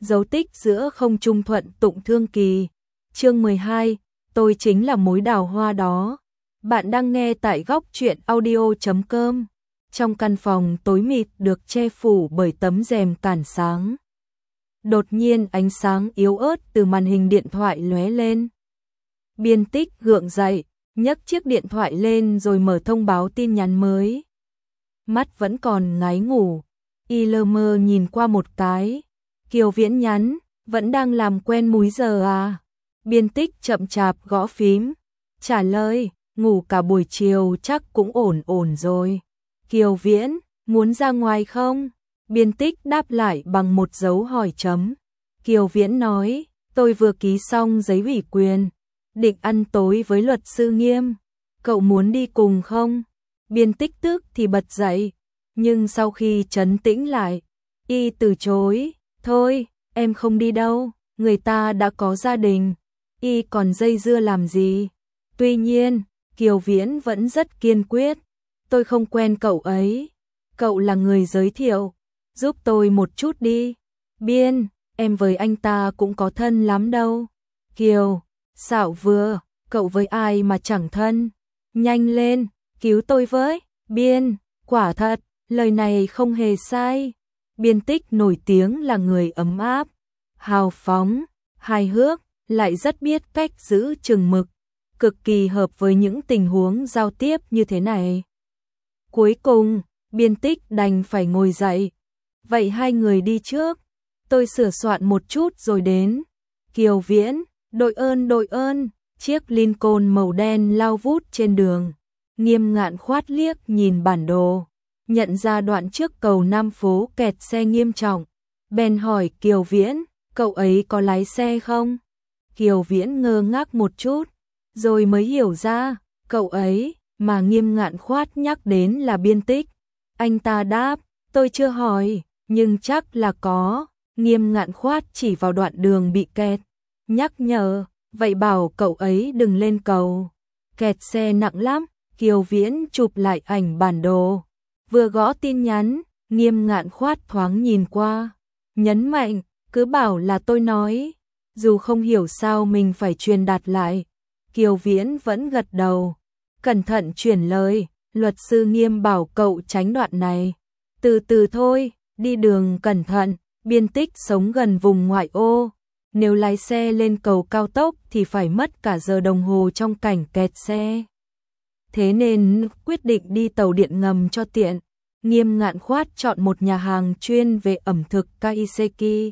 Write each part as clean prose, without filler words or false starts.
dấu tích giữa không trung thuận tụng thương kỳ. Chương 12, tôi chính là mối đào hoa đó. Bạn đang nghe tại góc truyện audio.com. Trong căn phòng tối mịt được che phủ bởi tấm rèm cản sáng. Đột nhiên ánh sáng yếu ớt từ màn hình điện thoại lóe lên. Biên Tích gượng dậy, nhấc chiếc điện thoại lên rồi mở thông báo tin nhắn mới. Mắt vẫn còn ngáy ngủ, y lơ mơ nhìn qua một cái. Kiều Viễn nhắn, vẫn đang làm quen múi giờ à? Biên Tích chậm chạp gõ phím, trả lời, ngủ cả buổi chiều chắc cũng ổn rồi. Kiều Viễn, muốn ra ngoài không? Biên Tích đáp lại bằng một dấu hỏi chấm. Kiều Viễn nói, tôi vừa ký xong giấy ủy quyền, định ăn tối với luật sư Nghiêm. Cậu muốn đi cùng không? Biên Tích tức thì bật dậy, nhưng sau khi trấn tĩnh lại, y từ chối, thôi, em không đi đâu, người ta đã có gia đình, y còn dây dưa làm gì. Tuy nhiên, Kiều Viễn vẫn rất kiên quyết, tôi không quen cậu ấy, cậu là người giới thiệu, giúp tôi một chút đi. Biên, em với anh ta cũng có thân lắm đâu. Kiều, xạo vừa, cậu với ai mà chẳng thân, nhanh lên, cứu tôi với. Biên, quả thật, lời này không hề sai. Biên Tích nổi tiếng là người ấm áp, hào phóng, hài hước, lại rất biết cách giữ chừng mực, cực kỳ hợp với những tình huống giao tiếp như thế này. Cuối cùng, Biên Tích đành phải ngồi dậy. Vậy hai người đi trước, tôi sửa soạn một chút rồi đến. Kiều Viễn, đội ơn, chiếc Lincoln màu đen lao vút trên đường. Nghiêm Ngạn khoát liếc nhìn bản đồ, nhận ra đoạn trước cầu Nam Phố kẹt xe nghiêm trọng. Bèn hỏi Kiều Viễn, cậu ấy có lái xe không? Kiều Viễn ngơ ngác một chút, rồi mới hiểu ra, cậu ấy mà Nghiêm Ngạn khoát nhắc đến là Biên Tích. Anh ta đáp, tôi chưa hỏi, nhưng chắc là có. Nghiêm Ngạn khoát chỉ vào đoạn đường bị kẹt, nhắc nhở, vậy bảo cậu ấy đừng lên cầu, kẹt xe nặng lắm. Kiều Viễn chụp lại ảnh bản đồ, vừa gõ tin nhắn, Nghiêm Ngạn khoát thoáng nhìn qua, nhấn mạnh, cứ bảo là tôi nói, dù không hiểu sao mình phải truyền đạt lại. Kiều Viễn vẫn gật đầu, cẩn thận chuyển lời, luật sư Nghiêm bảo cậu tránh đoạn này, từ từ thôi, đi đường cẩn thận. Biên Tích sống gần vùng ngoại ô, nếu lái xe lên cầu cao tốc thì phải mất cả giờ đồng hồ trong cảnh kẹt xe. Thế nên quyết định đi tàu điện ngầm cho tiện. Nghiêm Ngạn khoát chọn một nhà hàng chuyên về ẩm thực Kaiseki.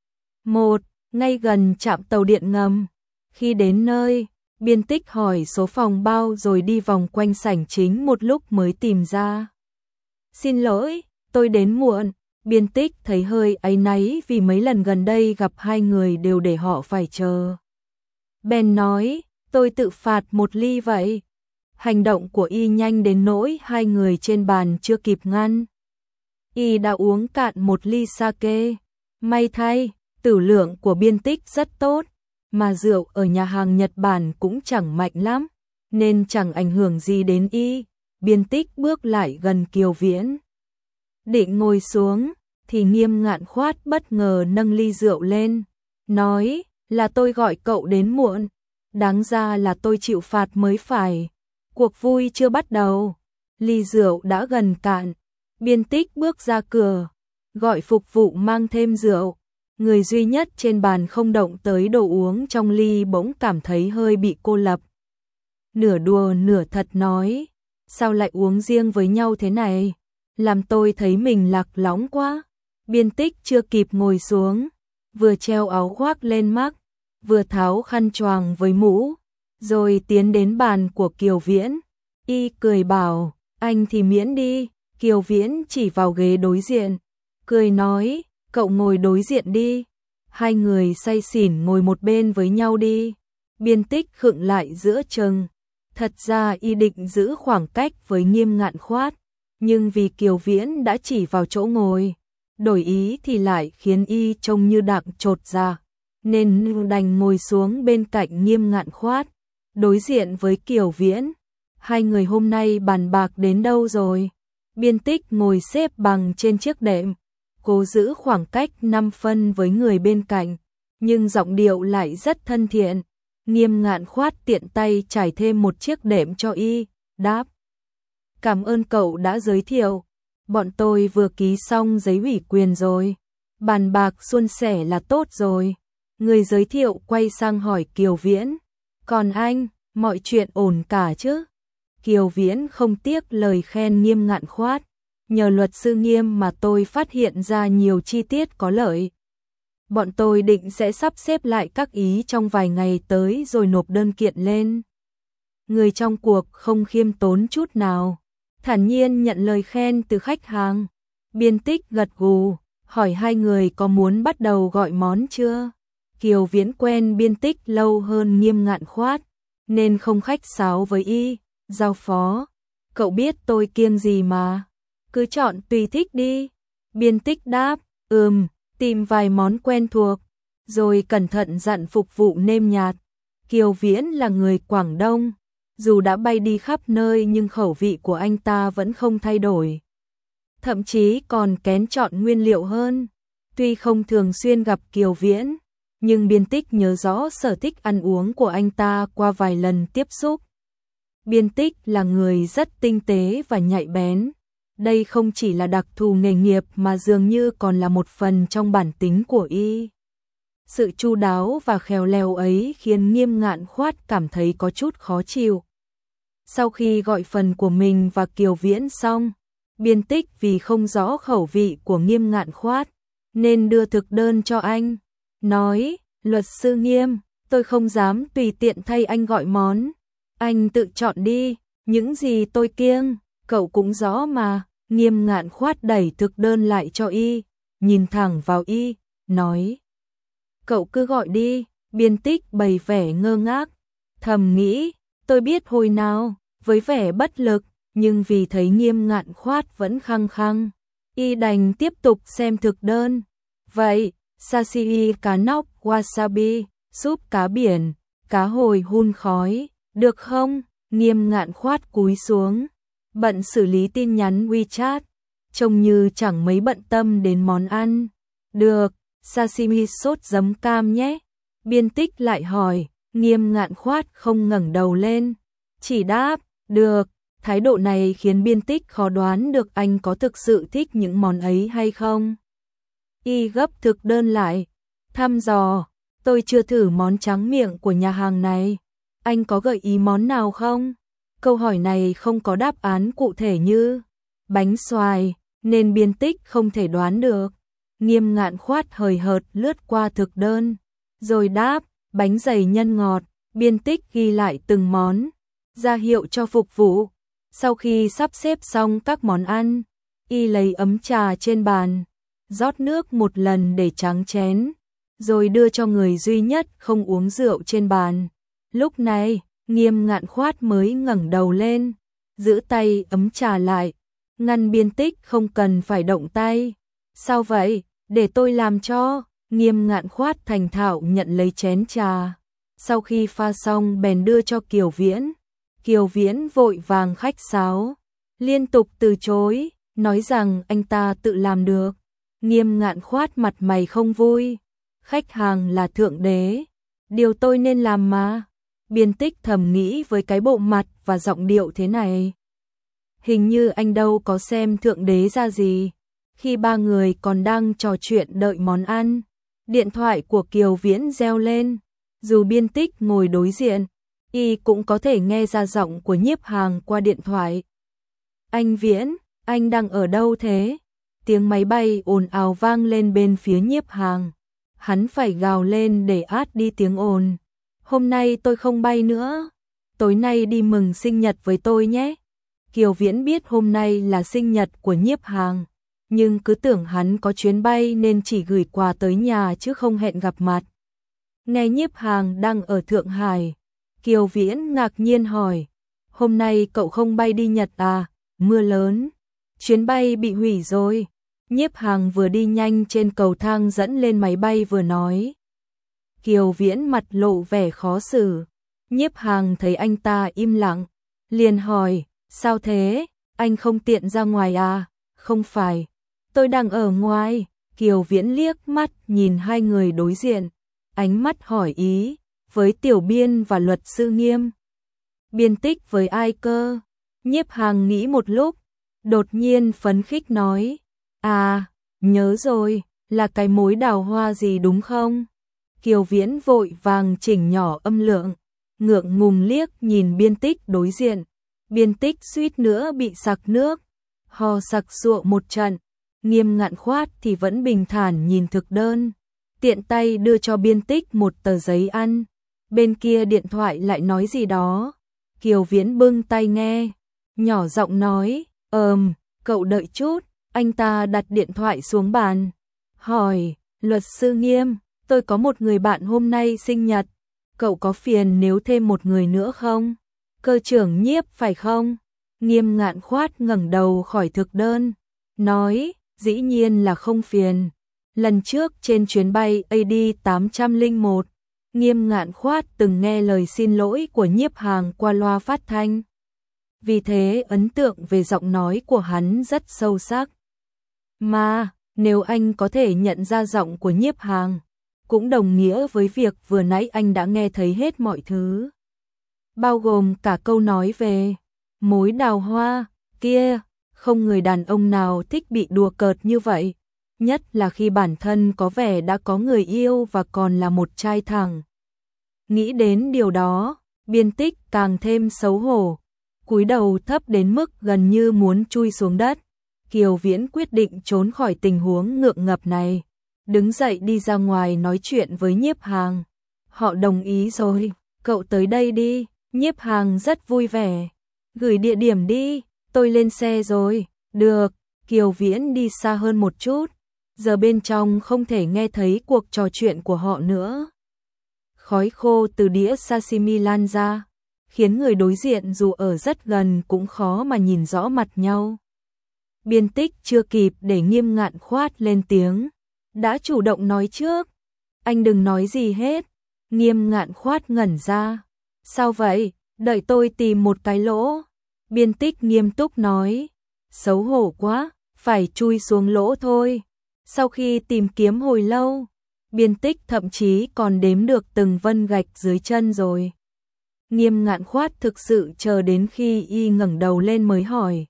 Ngay gần trạm tàu điện ngầm. Khi đến nơi, Biên Tích hỏi số phòng bao rồi đi vòng quanh sảnh chính một lúc mới tìm ra. Xin lỗi, tôi đến muộn. Biên Tích thấy hơi áy náy vì mấy lần gần đây gặp hai người đều để họ phải chờ. Bèn nói, tôi tự phạt một ly vậy. Hành động của y nhanh đến nỗi hai người trên bàn chưa kịp ngăn. Y đã uống cạn một ly sake. May thay, tử lượng của Biên Tích rất tốt, mà rượu ở nhà hàng Nhật Bản cũng chẳng mạnh lắm, nên chẳng ảnh hưởng gì đến y. Biên Tích bước lại gần Kiều Viễn, định ngồi xuống, thì Nghiêm Ngạn khoát bất ngờ nâng ly rượu lên, nói là tôi gọi cậu đến muộn, đáng ra là tôi chịu phạt mới phải. Cuộc vui chưa bắt đầu, ly rượu đã gần cạn. Biên Tích bước ra cửa, gọi phục vụ mang thêm rượu. Người duy nhất trên bàn không động tới đồ uống trong ly bỗng cảm thấy hơi bị cô lập. Nửa đùa nửa thật nói, sao lại uống riêng với nhau thế này? Làm tôi thấy mình lạc lõng quá. Biên Tích chưa kịp ngồi xuống, vừa treo áo khoác lên mắt, vừa tháo khăn choàng với mũ, rồi tiến đến bàn của Kiều Viễn. Y cười bảo, anh thì miễn đi. Kiều Viễn chỉ vào ghế đối diện, cười nói, cậu ngồi đối diện đi. Hai người say xỉn ngồi một bên với nhau đi. Biên Tích khựng lại giữa chừng. Thật ra y định giữ khoảng cách với Nghiêm Ngạn khoát, nhưng vì Kiều Viễn đã chỉ vào chỗ ngồi, đổi ý thì lại khiến y trông như đặng chột dạ, nên đành ngồi xuống bên cạnh Nghiêm Ngạn khoát, đối diện với Kiều Viễn. Hai người hôm nay bàn bạc đến đâu rồi? Biên Tích ngồi xếp bằng trên chiếc đệm, cố giữ khoảng cách 5 phân với người bên cạnh, nhưng giọng điệu lại rất thân thiện. Nghiêm Ngạn Khoát tiện tay trải thêm một chiếc đệm cho y, đáp: "Cảm ơn cậu đã giới thiệu, bọn tôi vừa ký xong giấy ủy quyền rồi, bàn bạc suôn sẻ là tốt rồi." Người giới thiệu quay sang hỏi Kiều Viễn: "Còn anh, mọi chuyện ổn cả chứ?" Kiều Viễn không tiếc lời khen Nghiêm Ngạn Khoát: "Nhờ luật sư Nghiêm mà tôi phát hiện ra nhiều chi tiết có lợi. Bọn tôi định sẽ sắp xếp lại các ý trong vài ngày tới rồi nộp đơn kiện lên." Người trong cuộc không khiêm tốn chút nào, thản nhiên nhận lời khen từ khách hàng. Biên Tích gật gù, hỏi hai người có muốn bắt đầu gọi món chưa. Kiều Viễn quen Biên Tích lâu hơn Nghiêm Ngạn Khoát, nên không khách sáo với y, giao phó: "Cậu biết tôi kiêng gì mà, cứ chọn tùy thích đi." Biên Tích đáp: tìm vài món quen thuộc, rồi cẩn thận dặn phục vụ nêm nhạt. Kiều Viễn là người Quảng Đông, dù đã bay đi khắp nơi nhưng khẩu vị của anh ta vẫn không thay đổi. Thậm chí còn kén chọn nguyên liệu hơn. Tuy không thường xuyên gặp Kiều Viễn, nhưng Biên Tích nhớ rõ sở thích ăn uống của anh ta qua vài lần tiếp xúc. Biên Tích là người rất tinh tế và nhạy bén. Đây không chỉ là đặc thù nghề nghiệp mà dường như còn là một phần trong bản tính của y. Sự chu đáo và khéo léo ấy khiến Nghiêm Ngạn Khoát cảm thấy có chút khó chịu. Sau khi gọi phần của mình và Kiều Viễn xong, Biên Tích vì không rõ khẩu vị của Nghiêm Ngạn Khoát nên đưa thực đơn cho anh, nói: "Luật sư Nghiêm, tôi không dám tùy tiện thay anh gọi món, anh tự chọn đi, những gì tôi kiêng, cậu cũng rõ mà." Nghiêm Ngạn Khoát đẩy thực đơn lại cho y, nhìn thẳng vào y, nói: "Cậu cứ gọi đi." Biên Tích bày vẻ ngơ ngác, thầm nghĩ: tôi biết hồi nào, với vẻ bất lực, nhưng vì thấy Nghiêm Ngạn Khoát vẫn khăng khăng, y đành tiếp tục xem thực đơn. "Vậy, sashimi cá nóc wasabi, súp cá biển, cá hồi hun khói, được không?" Nghiêm Ngạn Khoát cúi xuống, bận xử lý tin nhắn WeChat, trông như chẳng mấy bận tâm đến món ăn. "Được, sashimi sốt giấm cam nhé." Biên Tích lại hỏi. Nghiêm Ngạn Khoát không ngẩng đầu lên, chỉ đáp: "Được." Thái độ này khiến Biên Tích khó đoán được anh có thực sự thích những món ấy hay không. Y gấp thực đơn lại, thăm dò: "Tôi chưa thử món tráng miệng của nhà hàng này, anh có gợi ý món nào không?" Câu hỏi này không có đáp án cụ thể như bánh xoài, nên Biên Tích không thể đoán được. Nghiêm Ngạn Khoát hời hợt lướt qua thực đơn, rồi đáp: "Bánh dày nhân ngọt." Biên Tích ghi lại từng món, ra hiệu cho phục vụ. Sau khi sắp xếp xong các món ăn, y lấy ấm trà trên bàn, rót nước một lần để tráng chén, rồi đưa cho người duy nhất không uống rượu trên bàn. Lúc này, Nghiêm Ngạn Khoát mới ngẩng đầu lên, giữ tay ấm trà lại, ngăn Biên Tích không cần phải động tay. "Sao vậy, để tôi làm cho." Nghiêm Ngạn Khoát thành thạo nhận lấy chén trà, sau khi pha xong bèn đưa cho Kiều Viễn. Kiều Viễn vội vàng khách sáo, liên tục từ chối, nói rằng anh ta tự làm được. Nghiêm Ngạn Khoát mặt mày không vui: "Khách hàng là thượng đế, điều tôi nên làm mà." Biên Tích thầm nghĩ với cái bộ mặt và giọng điệu thế này, hình như anh đâu có xem thượng đế ra gì. Khi ba người còn đang trò chuyện đợi món ăn, điện thoại của Kiều Viễn reo lên. Dù Biên Tích ngồi đối diện, y cũng có thể nghe ra giọng của Nhiếp Hàng qua điện thoại. "Anh Viễn, anh đang ở đâu thế?" Tiếng máy bay ồn ào vang lên bên phía Nhiếp Hàng. Hắn phải gào lên để át đi tiếng ồn. "Hôm nay tôi không bay nữa, tối nay đi mừng sinh nhật với tôi nhé." Kiều Viễn biết hôm nay là sinh nhật của Nhiếp Hàng, nhưng cứ tưởng hắn có chuyến bay nên chỉ gửi quà tới nhà chứ không hẹn gặp mặt. Nghe Nhiếp Hàng đang ở Thượng Hải, Kiều Viễn ngạc nhiên hỏi: "Hôm nay cậu không bay đi Nhật à? Mưa lớn, chuyến bay bị hủy rồi." Nhiếp Hàng vừa đi nhanh trên cầu thang dẫn lên máy bay vừa nói. Kiều Viễn mặt lộ vẻ khó xử. Nhiếp Hàng thấy anh ta im lặng, liền hỏi: "Sao thế, anh không tiện ra ngoài à?" "Không phải, tôi đang ở ngoài." Kiều Viễn liếc mắt nhìn hai người đối diện, ánh mắt hỏi ý, với Tiểu Biên và luật sư Nghiêm. Biên Tích với ai cơ? Nhiếp Hằng nghĩ một lúc, đột nhiên phấn khích nói, à, nhớ rồi, là cái mối đào hoa gì đúng không? Kiều Viễn vội vàng chỉnh nhỏ âm lượng, ngượng ngùng liếc nhìn Biên Tích đối diện. Biên Tích suýt nữa bị sặc nước, ho sặc sụa một trận. Nghiêm Ngạn Khoát thì vẫn bình thản nhìn thực đơn, tiện tay đưa cho Biên Tích một tờ giấy ăn. Bên kia điện thoại lại nói gì đó. Kiều Viễn bưng tay nghe, nhỏ giọng nói, cậu đợi chút. Anh ta đặt điện thoại xuống bàn, hỏi, luật sư Nghiêm, tôi có một người bạn hôm nay sinh nhật, cậu có phiền nếu thêm một người nữa không? Cơ trưởng Nhiếp phải không? Nghiêm Ngạn Khoát ngẩng đầu khỏi thực đơn, nói, dĩ nhiên là không phiền. Lần trước trên chuyến bay AD 801, Nghiêm Ngạn Khoát từng nghe lời xin lỗi của Nhiếp Hằng qua loa phát thanh. Vì thế ấn tượng về giọng nói của hắn rất sâu sắc. Mà, nếu anh có thể nhận ra giọng của Nhiếp Hằng, cũng đồng nghĩa với việc vừa nãy anh đã nghe thấy hết mọi thứ. Bao gồm cả câu nói về mối đào hoa kia, không người đàn ông nào thích bị đùa cợt như vậy, nhất là khi bản thân có vẻ đã có người yêu và còn là một trai thẳng. Nghĩ đến điều đó, Biên Tích càng thêm xấu hổ, cúi đầu thấp đến mức gần như muốn chui xuống đất. Kiều Viễn quyết định trốn khỏi tình huống ngượng ngập này, đứng dậy đi ra ngoài nói chuyện với Nhiếp Hằng. Họ đồng ý rồi, cậu tới đây đi. Nhiếp Hằng rất vui vẻ, gửi địa điểm đi, tôi lên xe rồi. Được. Kiều Viễn đi xa hơn một chút, giờ bên trong không thể nghe thấy cuộc trò chuyện của họ nữa. Khói khô từ đĩa sashimi lan ra, khiến người đối diện dù ở rất gần cũng khó mà nhìn rõ mặt nhau. Biên Tích chưa kịp để Nghiêm Ngạn Khoát lên tiếng, đã chủ động nói trước. Anh đừng nói gì hết. Nghiêm Ngạn Khoát ngẩn ra. Sao vậy? Đợi tôi tìm một cái lỗ. Biên Tích nghiêm túc nói. Xấu hổ quá, phải chui xuống lỗ thôi. Sau khi tìm kiếm hồi lâu, Biên Tích thậm chí còn đếm được từng vân gạch dưới chân rồi. Nghiêm Ngạn Khoát thực sự chờ đến khi y ngẩng đầu lên mới hỏi.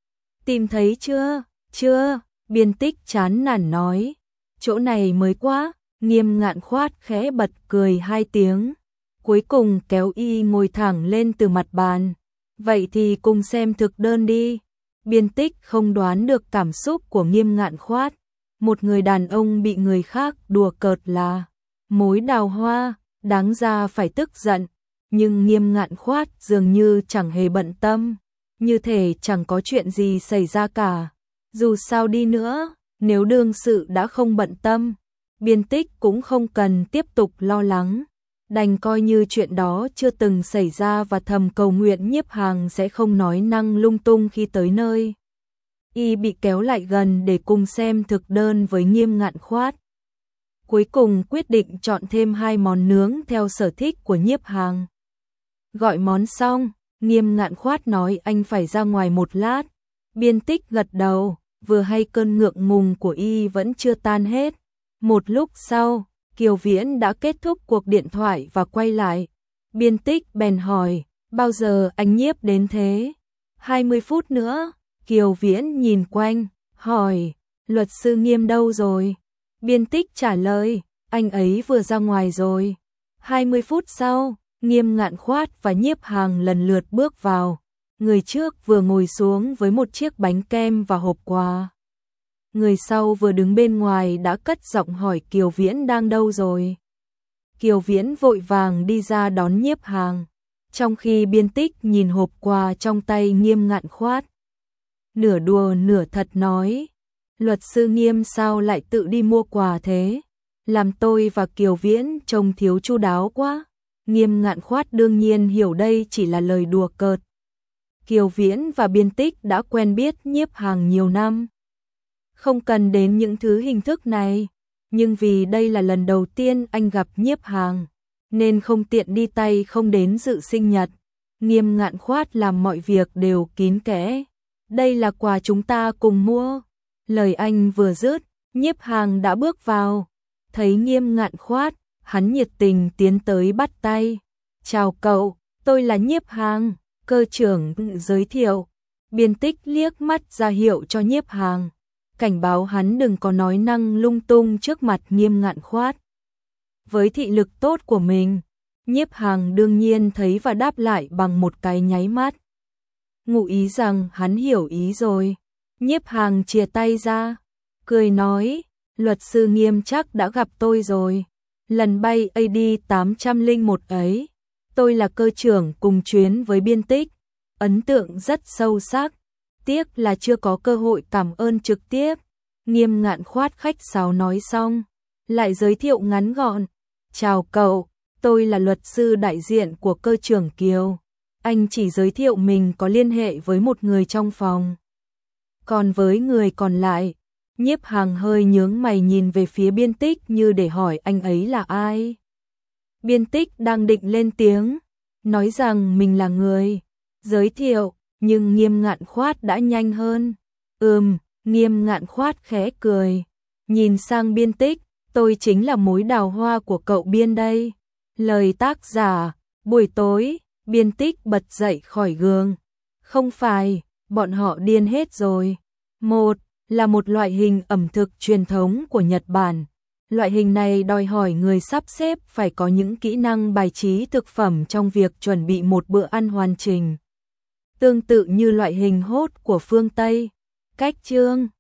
Tìm thấy chưa? Chưa. Biên Tích chán nản nói. Chỗ này mới quá. Nghiêm Ngạn Khoát khẽ bật cười hai tiếng, cuối cùng kéo y ngồi thẳng lên từ mặt bàn. Vậy thì cùng xem thực đơn đi. Biên Tích không đoán được cảm xúc của Nghiêm Ngạn Khoát. Một người đàn ông bị người khác đùa cợt là mối đào hoa, đáng ra phải tức giận. Nhưng Nghiêm Ngạn Khoát dường như chẳng hề bận tâm, như thể chẳng có chuyện gì xảy ra cả. Dù sao đi nữa, nếu đương sự đã không bận tâm, Biên Tích cũng không cần tiếp tục lo lắng, đành coi như chuyện đó chưa từng xảy ra và thầm cầu nguyện Nhiếp Hằng sẽ không nói năng lung tung khi tới nơi. Y bị kéo lại gần để cùng xem thực đơn với Nghiêm Ngạn Khoát. Cuối cùng quyết định chọn thêm 2 món nướng theo sở thích của Nhiếp Hằng. Gọi món xong, Nghiêm Ngạn Khoát nói anh phải ra ngoài một lát. Biên Tích gật đầu, vừa hay cơn ngượng ngùng của y vẫn chưa tan hết. Một lúc sau, Kiều Viễn đã kết thúc cuộc điện thoại và quay lại. Biên Tích bèn hỏi, bao giờ anh Nhiếp đến thế? 20 phút nữa. Kiều Viễn nhìn quanh, hỏi, luật sư Nghiêm đâu rồi? Biên Tích trả lời, anh ấy vừa ra ngoài rồi. 20 phút sau, Nghiêm Ngạn Khoát và Nhiếp Hằng lần lượt bước vào. Người trước vừa ngồi xuống với một chiếc bánh kem và hộp quà. Người sau vừa đứng bên ngoài đã cất giọng hỏi Kiều Viễn đang đâu rồi. Kiều Viễn vội vàng đi ra đón Nhiếp Hằng, trong khi Biên Tích nhìn hộp quà trong tay Nghiêm Ngạn Khoát. Nửa đùa nửa thật nói, luật sư Nghiêm sao lại tự đi mua quà thế? Làm tôi và Kiều Viễn trông thiếu chu đáo quá. Nghiêm Ngạn Khoát đương nhiên hiểu đây chỉ là lời đùa cợt. Kiều Viễn và Biên Tích đã quen biết Nhiếp Hằng nhiều năm, không cần đến những thứ hình thức này, nhưng vì đây là lần đầu tiên anh gặp Nhiếp Hằng, nên không tiện đi tay không đến dự sinh nhật. Nghiêm Ngạn Khoát làm mọi việc đều kín kẽ. Đây là quà chúng ta cùng mua. Lời anh vừa dứt, Nhiếp Hằng đã bước vào, thấy Nghiêm Ngạn Khoát, hắn nhiệt tình tiến tới bắt tay. Chào cậu, tôi là Nhiếp Hằng, cơ trưởng giới thiệu. Biên Tích liếc mắt ra hiệu cho Nhiếp Hằng, cảnh báo hắn đừng có nói năng lung tung trước mặt Nghiêm Ngạn Khoát. Với thị lực tốt của mình, Nhiếp Hằng đương nhiên thấy và đáp lại bằng một cái nháy mắt. Ngụ ý rằng hắn hiểu ý rồi. Nhiếp Hằng chìa tay ra, cười nói, luật sư Nghiêm chắc đã gặp tôi rồi. Lần bay AD 801 ấy, tôi là cơ trưởng cùng chuyến với Biên Tích, ấn tượng rất sâu sắc. Tiếc là chưa có cơ hội cảm ơn trực tiếp. Nghiêm Ngạn Khoát khách sáo nói xong, lại giới thiệu ngắn gọn. Chào cậu, tôi là luật sư đại diện của cơ trưởng Kiều. Anh chỉ giới thiệu mình có liên hệ với một người trong phòng. Còn với người còn lại, Nhiếp Hằng hơi nhướng mày nhìn về phía Biên Tích như để hỏi anh ấy là ai. Biên Tích đang định lên tiếng, nói rằng mình là người giới thiệu, nhưng Nghiêm Ngạn Khoát đã nhanh hơn. Nghiêm Ngạn Khoát khẽ cười, nhìn sang Biên Tích, tôi chính là mối đào hoa của cậu Biên đây. Lời tác giả, buổi tối, Biên Tích bật dậy khỏi giường. Không phải, bọn họ điên hết rồi. Một là một loại hình ẩm thực truyền thống của Nhật Bản. Loại hình này đòi hỏi người sắp xếp phải có những kỹ năng bài trí thực phẩm trong việc chuẩn bị một bữa ăn hoàn chỉnh. Tương tự như loại hình hốt của phương Tây. Cách chương